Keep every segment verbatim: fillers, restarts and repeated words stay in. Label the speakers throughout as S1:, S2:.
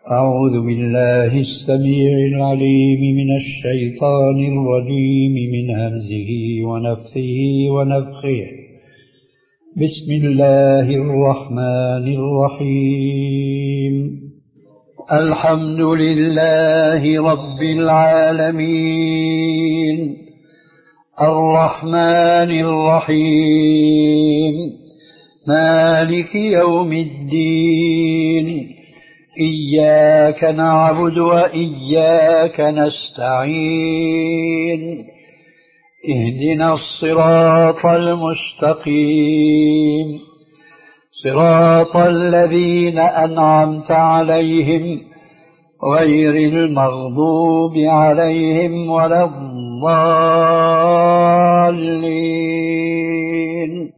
S1: أعوذ بالله السميع العليم من الشيطان الرجيم من همزه ونفثه ونفخه. بسم الله الرحمن الرحيم. الحمد لله رب العالمين الرحمن الرحيم مالك يوم الدين. إياك نعبد وإياك نستعين. اهدنا الصراط المستقيم صراط الذين أنعمت عليهم غير المغضوب عليهم ولا الضالين.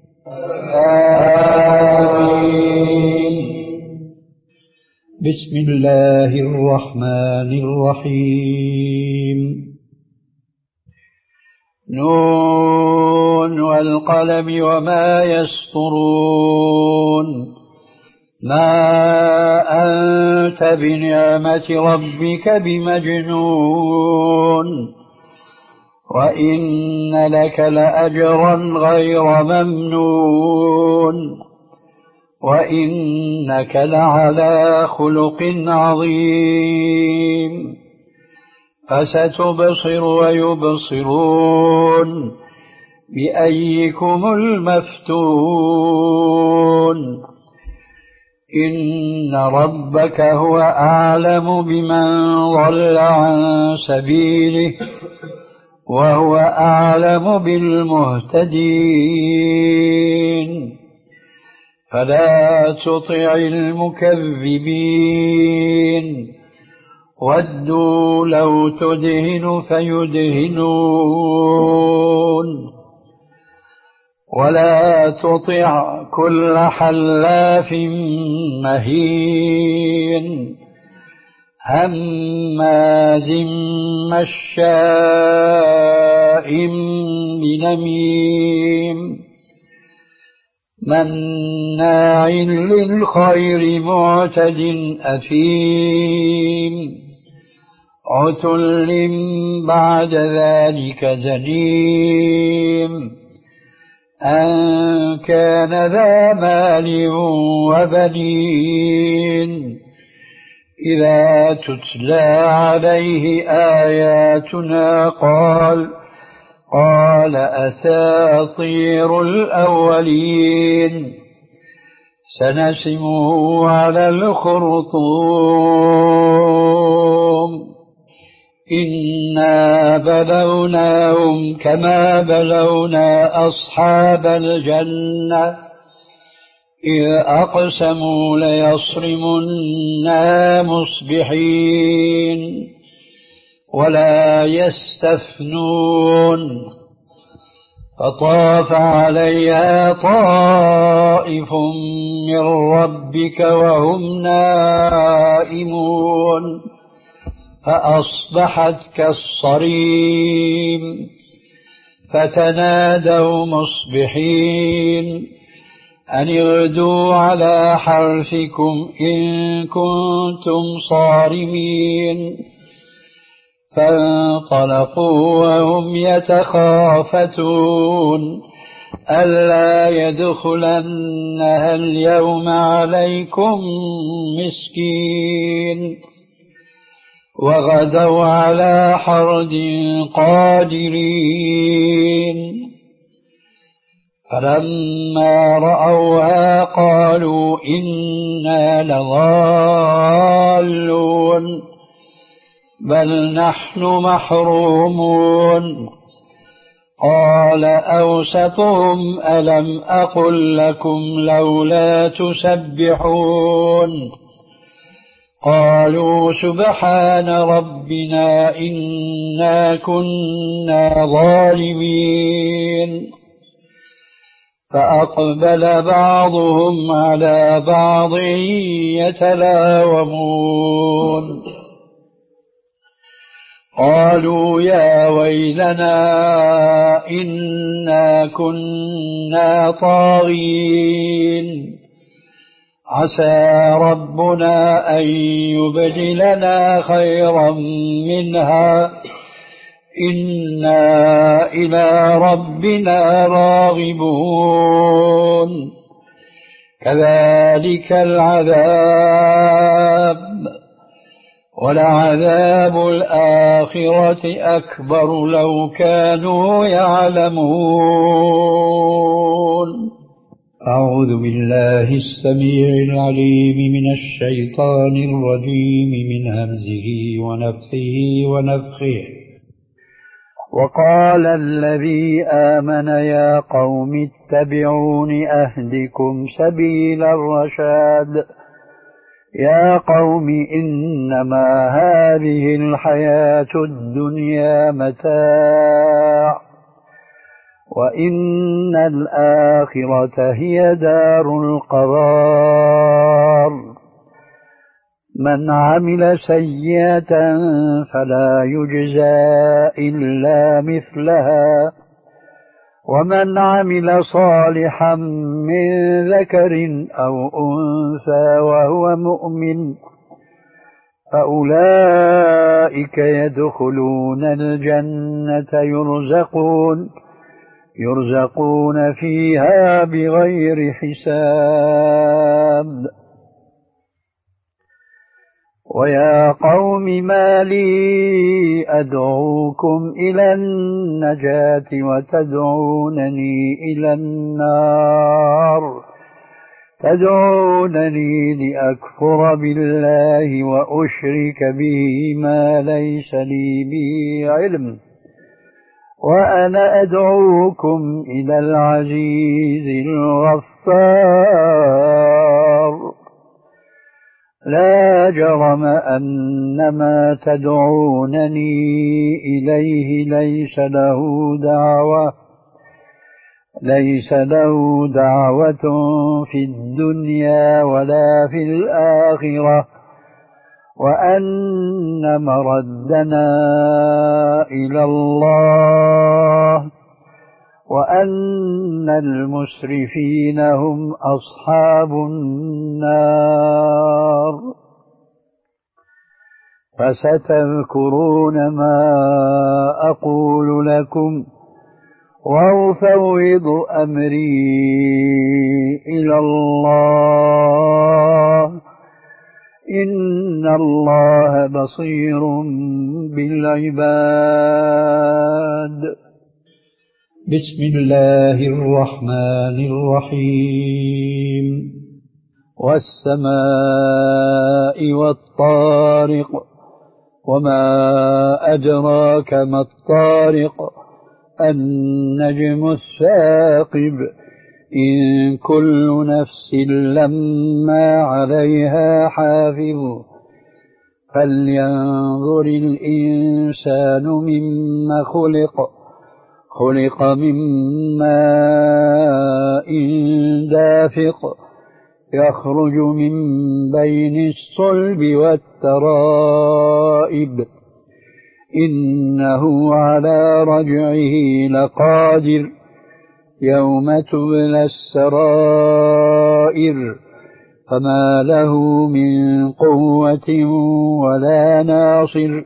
S1: آمين. بسم الله الرحمن الرحيم. نون والقلم وما يسطرون. ما أنت بنعمة ربك بمجنون وإن لك لأجرا غير ممنون وإنك لعلى خلق عظيم. فستبصر ويبصرون بأيكم المفتون. إن ربك هو أعلم بمن ضل عن سبيله وهو أعلم بالمهتدين. فلا تطع المكذبين ودوا لو تدهن فيدهنون ولا تطع كل حلاف مهين هماز مشاء بنميم مناع للخير معتد أثيم عتل بعد ذلك زنيم أن كان ذا مال وبنين. إذا تتلى عليه آياتنا قال قال أساطير الأولين سنسمه على الخرطوم. إنا بلوناهم كما بلونا أصحاب الجنة إذ أقسموا ليصرمنها مصبحين ولا يستثنون. فطاف عليها طائف من ربك وهم نائمون فأصبحت كالصريم. فتنادوا مصبحين أن اغدوا على حرثكم إن كنتم صارمين. فانطلقوا وهم يتخافتون ألا يدخلنها اليوم عليكم مسكين. وغدوا على حرد قادرين. فلما رأوها قالوا إنا لضالون بل نحن محرومون. قال أوسطهم ألم أقل لكم لولا تسبحون. قالوا سبحان ربنا إنا كنا ظالمين. فأقبل بعضهم على بعض يتلاومون. قالوا يا ويلنا إنا كنا طاغين عسى ربنا أن يبدلنا خيرا منها إنا إلى ربنا راغبون كذلك العذاب ولعذاب الآخرة أكبر لو كانوا يعلمون. أعوذ بالله السميع العليم من الشيطان الرجيم من همزه ونفثه ونفخه. وقال الذي آمن يا قوم اتبعون أهدكم سبيل الرشاد يا قوم إنما هذه الحياة الدنيا متاع وإن الآخرة هي دار القرار من عمل سيئة فلا يجزى إلا مثلها ومن عمل صالحا من ذكر أو أنثى وهو مؤمن فأولئك يدخلون الجنة يرزقون يرزقون فيها بغير حساب. ويا قوم ما لي أدعوكم إلى النجاة وتدعونني إلى النار تدعونني لأكفر بالله وأشرك به ما ليس لي به علم وأنا أدعوكم إلى العزيز الغفار. لا جرم أن ما تدعونني إليه ليس له دعوة ليس له دعوة في الدنيا ولا في الآخرة وأن مردنا إلى الله وأن المسرفين هم أصحاب النار. فستذكرون ما أقول لكم وأفوض أمري إلى الله إن الله بصير بالعباد. بسم الله الرحمن الرحيم. والسماء والطارق وما أدراك ما الطارق النجم الثاقب إن كل نفس لما عليها حافظ فلينظر الإنسان مما خلق خلق من ماء دافق يخرج من بين الصلب والترائب إنه على رجعه لقادر يوم تبلى السرائر فما له من قوة ولا ناصر.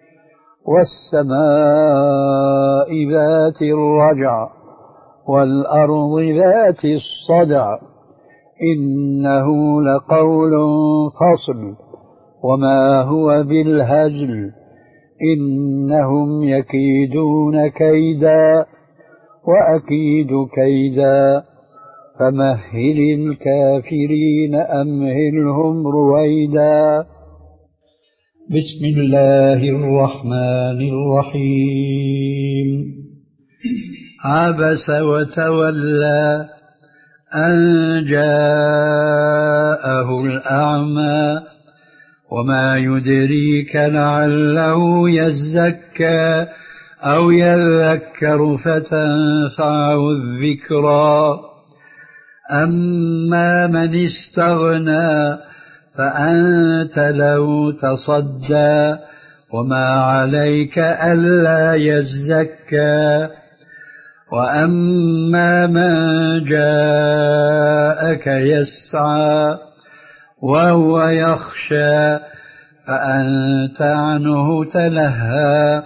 S1: والسماء ذات الرجع والأرض ذات الصدع إنه لقول فصل وما هو بالهزل إنهم يكيدون كيدا وأكيد كيدا فمهل الكافرين أمهلهم رويدا. بسم الله الرحمن الرحيم. عبس وتولى أن جاءه الأعمى وما يدريك لعله يزكى أو يذكر فتنفعه الذكرى. أما من استغنى فأنت له تصدى وما عليك ألا يزكى. وأما من جاءك يسعى وهو يخشى فأنت عنه تلهى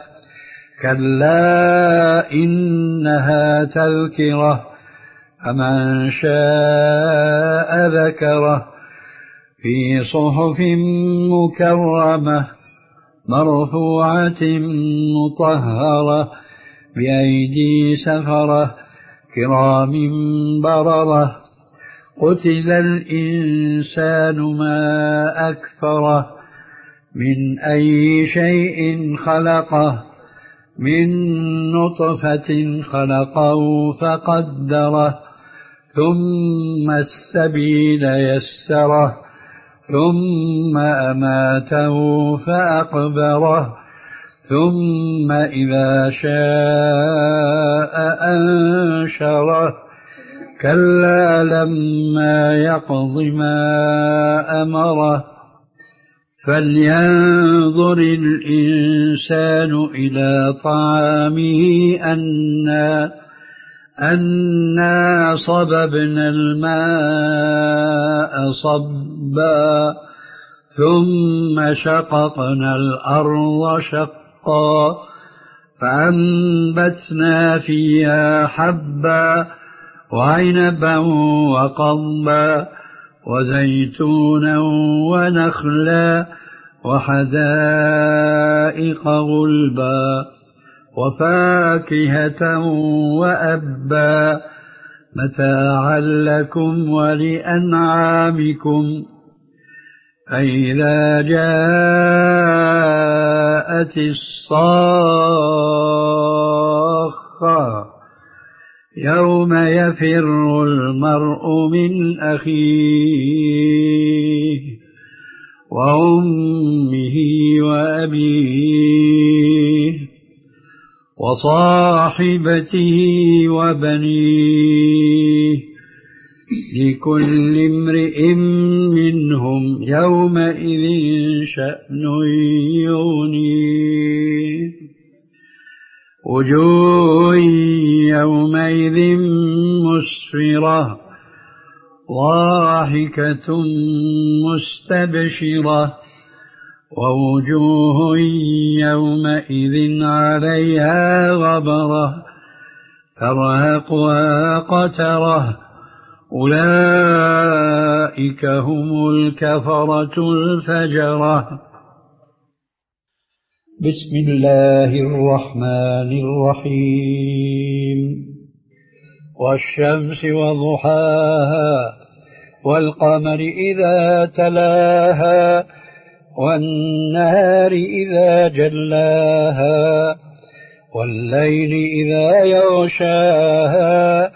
S1: كلا إنها تذكرة فمن شاء ذكره في صحف مكرمة مرفوعة مطهرة بأيدي سفرة كرام بررة قتل الإنسان ما أكفره من أي شيء خلقه من نطفة خلقه فقدره ثم السبيل يسره ثم أماته فأقبره ثم إذا شاء أنشره كلا لما يقض ما أمره فلينظر الإنسان إلى طعامه أنا أنا صببنا الماء صبا ثم شققنا الأرض شقا فأنبتنا فيها حبا وعنبا وقضبا وزيتونا ونخلا وحدائق غلبا وفاكهة وأبا متاعا لكم ولأنعامكم فإذا جاءت الصاخة يوم يفر المرء من أخيه وأمه وأبيه وصاحبته وبنيه لكل امرئ منهم يومئذ شأن يغنيه وجوه يومئذ مسفرة ضاحكة مستبشرة ووجوه يومئذ عليها غبرة ترهقها قترة أولئك هم الكفرة الفجرة. بسم الله الرحمن الرحيم والشمس وضحاها والقمر إذا تلاها والنهار إذا جلاها والليل إذا يغشاها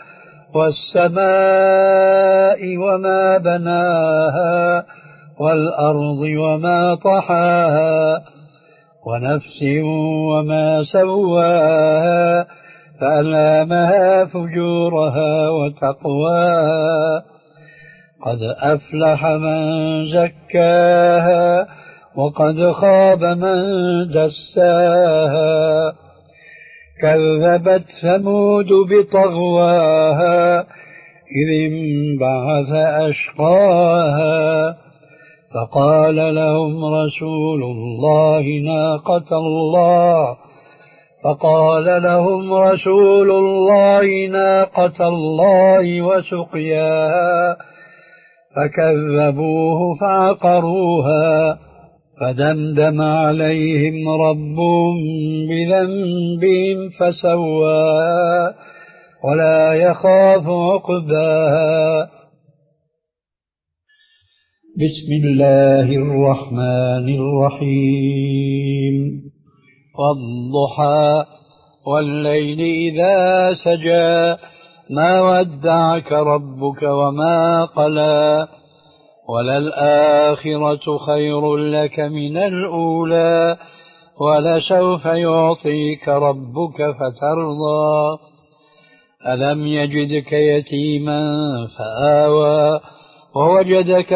S1: والسماء وما بناها والأرض وما طحاها ونفس وما سواها فألهمها فجورها وتقواها قد أفلح من زكاها وقد خاب من دساها كذبت ثمود بطغواها إذ انبعث أشقاها فقال لهم رسول الله ناقة الله فقال لهم رسول الله ناقة الله وسقياها فكذبوه فعقروها فدمدم عليهم ربهم بذنبهم فسواها ولا يخاف عقباها. بسم الله الرحمن الرحيم والضحى والليل إذا سجى ما ودعك ربك وما قلى وللآخرة خير لك من الأولى ولسوف يعطيك ربك فترضى ألم يجدك يتيما فآوى ووجدك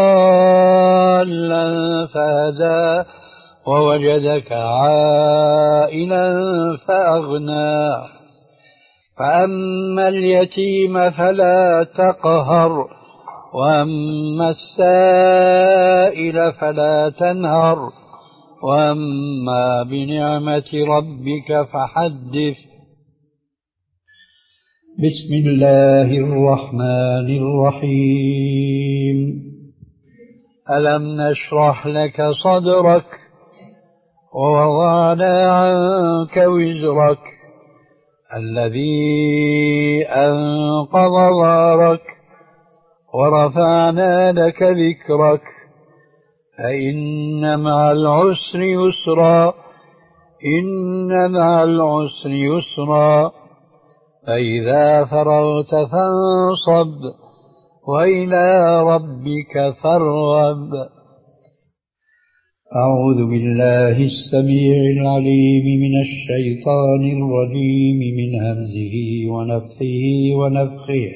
S1: ضالا فهدى ووجدك عائلا فأغنى فأما اليتيم فلا تقهر وأما السائل فلا تنهر وأما بنعمة ربك فحدث. بسم الله الرحمن الرحيم. ألم نشرح لك صدرك ووضعنا عنك وزرك الذي أنقض ظهرك ورفعنا لك ذكرك فإن مع العسر يسرا إن مع العسر يسرا فإذا فرغت فانصب وإلى ربك فارغب. أعوذ بالله السميع العليم من الشيطان الرجيم من همزه ونفخه ونفخه.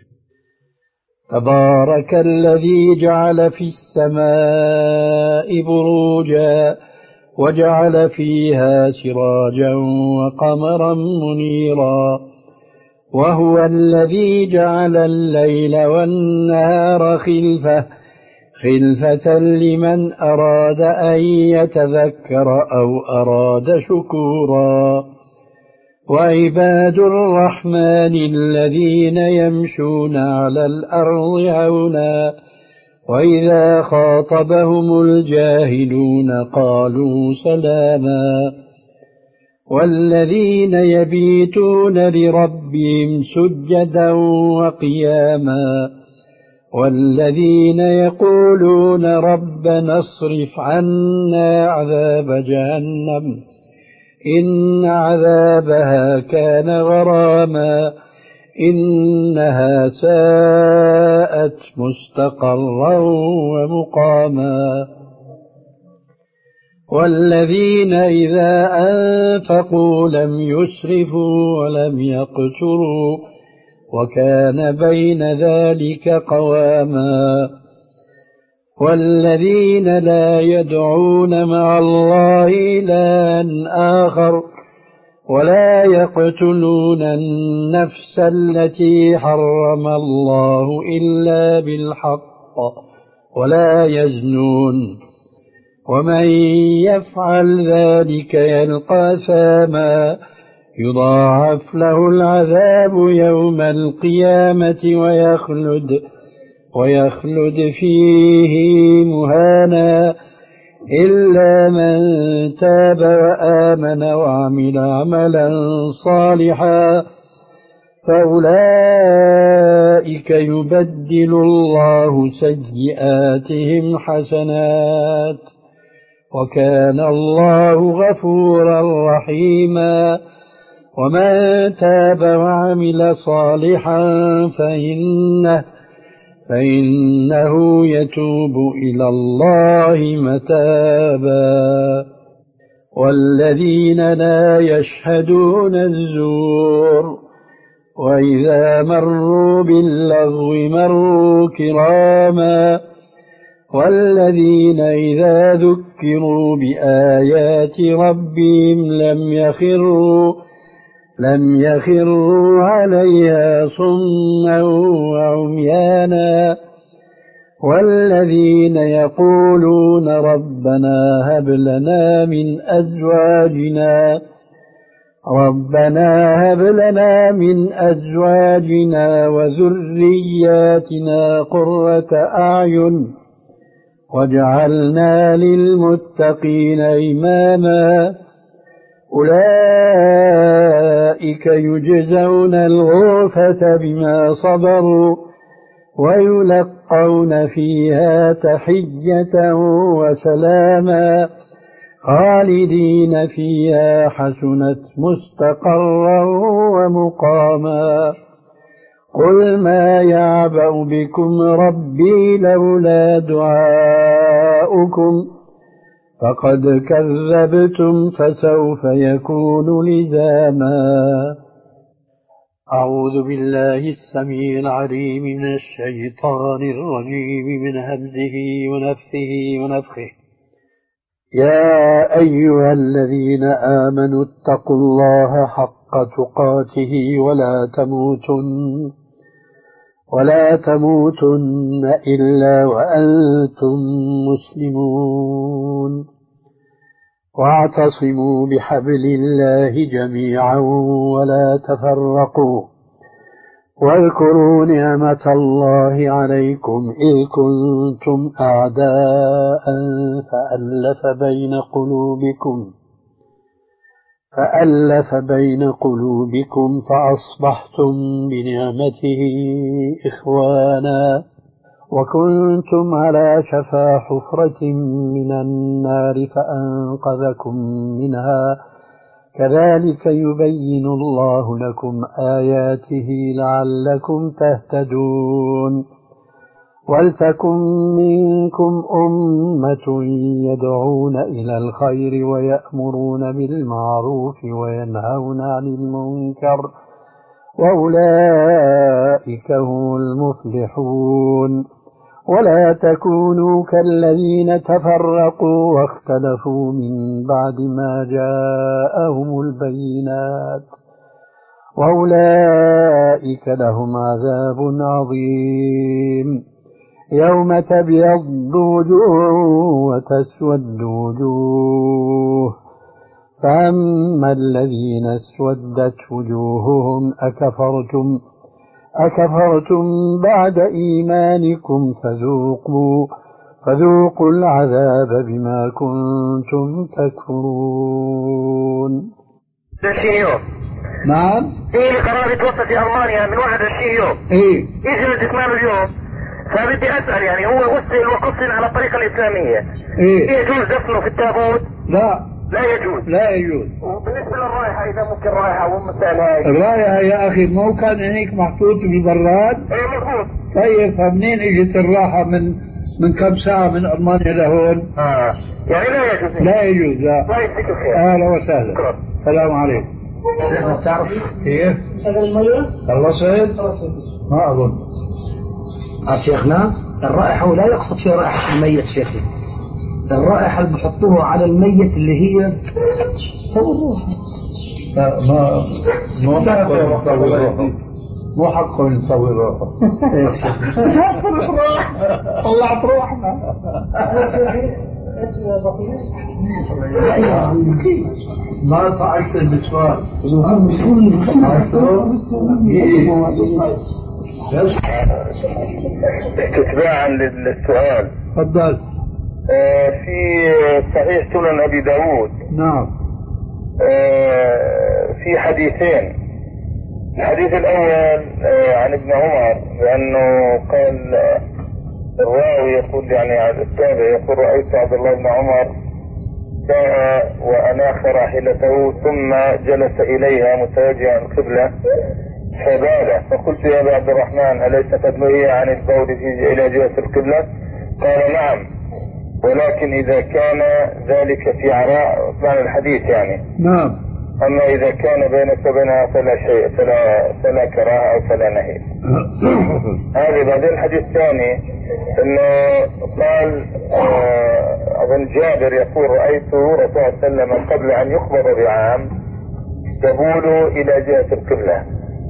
S1: تبارك الذي جعل في السماء بروجا وجعل فيها سراجا وقمرا منيرا وهو الذي جعل الليل والنهار خلفة خلفة لمن أراد أن يتذكر أو أراد شكورا. وعباد الرحمن الذين يمشون على الأرض هونا وإذا خاطبهم الجاهلون قالوا سلاما. والذين يبيتون لربهم سجدا وقياما والذين يقولون ربنا اصرف عنا عذاب جهنم إن عذابها كان غراما إنها ساءت مستقرا ومقاما. والذين إذا أنفقوا لم يسرفوا ولم يقتروا وكان بين ذلك قواما. والذين لا يدعون مع الله إلها آخر ولا يقتلون النفس التي حرم الله إلا بالحق ولا يزنون ومن يفعل ذلك يلقى أثاما يضاعف له العذاب يوم القيامة ويخلد ويخلد فيه مهانا إلا من تاب وآمن وعمل عملا صالحا فأولئك يبدل الله سيئاتهم حسنات وكان الله غفورا رحيما. ومن تاب وعمل صالحا فإنه فإنه يتوب إلى الله متابا. والذين لا يشهدون الزور وإذا مروا باللغو مروا كراما. والذين إذا ذكروا بآيات ربهم لم يخروا لم يخروا عليها صما وعميانا. والذين يقولون ربنا هب لنا من أزواجنا ربنا هب لنا من أزواجنا وذرياتنا قرة أعين واجعلنا للمتقين إماما. أولئك يجزون الغرفة بما صبروا ويلقون فيها تحية وسلاما خالدين فيها حسنت مستقرا ومقاما. قل ما يعبأ بكم ربي لولا دعاؤكم فقد كذبتم فسوف يكون لزاما. أعوذ بالله السميع العليم من الشيطان الرجيم من همزه ونفثه ونفخه. يا أيها الذين آمنوا اتقوا الله حق تقاته ولا تموتن ولا تموتن إلا وأنتم مسلمون واعتصموا بحبل الله جميعا ولا تفرقوا واذكروا نعمة الله عليكم إذ كنتم أعداء فألف بين قلوبكم فألف بين قلوبكم فأصبحتم بنعمته إخوانا وكنتم على شفا حفرة من النار فأنقذكم منها كذلك يبين الله لكم آياته لعلكم تهتدون ولتكن منكم أمة يدعون إلى الخير ويأمرون بالمعروف وينهون عن المنكر وأولئك هم المفلحون ولا تكونوا كالذين تفرقوا واختلفوا من بعد ما جاءهم البينات وأولئك لهم عذاب عظيم يوم تبيض وجوه وتسود وجوه فأما الذين اسودت وجوههم أكفرتم أكفرتم بعد إيمانكم فذوقوا فذوقوا العذاب بما كنتم تكفرون.
S2: نعم.
S3: إيه قرار يتوفى في ألمانيا من واحد وعشرين يوم.
S2: إيه.
S3: إيش الاستثمار اليوم؟ فبدي أسأل يعني هو غسل وكفن على الطريقة الإسلامية.
S2: إيه.
S3: يجوز دفنه في التابوت؟
S2: لا.
S3: لا يجوز.
S2: لا يجوز.
S3: وبالنسبة للرائحة إذا ممكن رائحة ومثال هاي.
S2: الرائحة يا أخي مو كان هنيك محطوط بالبراد؟
S3: إيه مضبوط.
S2: طيب فمنين إجت الراحة من من كم ساعة من ألمانيا لهون؟
S3: آه. يعني لا يجوز.
S2: لا يجوز لا.
S3: الله يجزيك الخير.
S2: أهلا وسهلا. السلام عليكم.
S4: شيخنا تعرف
S2: كيف؟
S4: شغل المية؟
S2: خلصت؟
S4: خلصت.
S2: ما أظن.
S4: شيخنا الرائحة ولا يقصد فيها رائحة الميت شيخي. الرائحة اللي بحطوها على الميت اللي هي صور روحه.
S2: لا ما مو حقه يصور روحه. مو حقه يصور روحه. طلعت روحنا. ما صعدت بالسؤال.
S3: تتباعا للسؤال.
S2: تفضل.
S3: آه في صحيح سنن أبي داود.
S2: نعم.
S3: آه في حديثين. الحديث الأول آه عن ابن عمر لأنه قال آه الراوي يقول يعني على التابع يقول رأيت عبد الله بن عمر جاء وأناخ راحلته ثم جلس إليها متوجها القبلة فبال فقلت يا أبا عبد الرحمن أليس قد نهي عن البول في إلى جهة القبلة؟ قال نعم ولكن إذا كان ذلك في عراء معنى الحديث يعني
S2: نعم.
S3: أما إذا كان بينك وبينها فلا شيء فلا فلا كراهة أو فلا نهي. هذا. بعدين الحديث الثاني إنه قال أظن جابر يقول رأيت رسول الله صلى الله عليه وسلم قبل أن يقبض بعام يبول إلى جهة القبلة.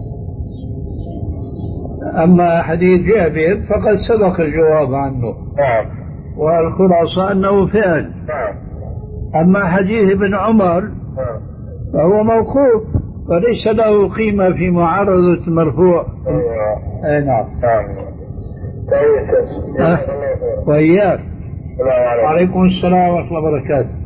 S2: أما حديث جابر فقد سبق الجواب عنه.
S3: نعم.
S2: والخلاصة أنه فعل.
S3: نعم.
S2: أما حديث ابن عمر
S3: نعم.
S2: فهو موقوف وليس له قيمة في معارضة المرفوع. أي نعم.
S3: نعم.
S2: أه. وإياك.
S3: السلام عليكم.
S2: وعليكم السلام ورحمة الله وبركاته.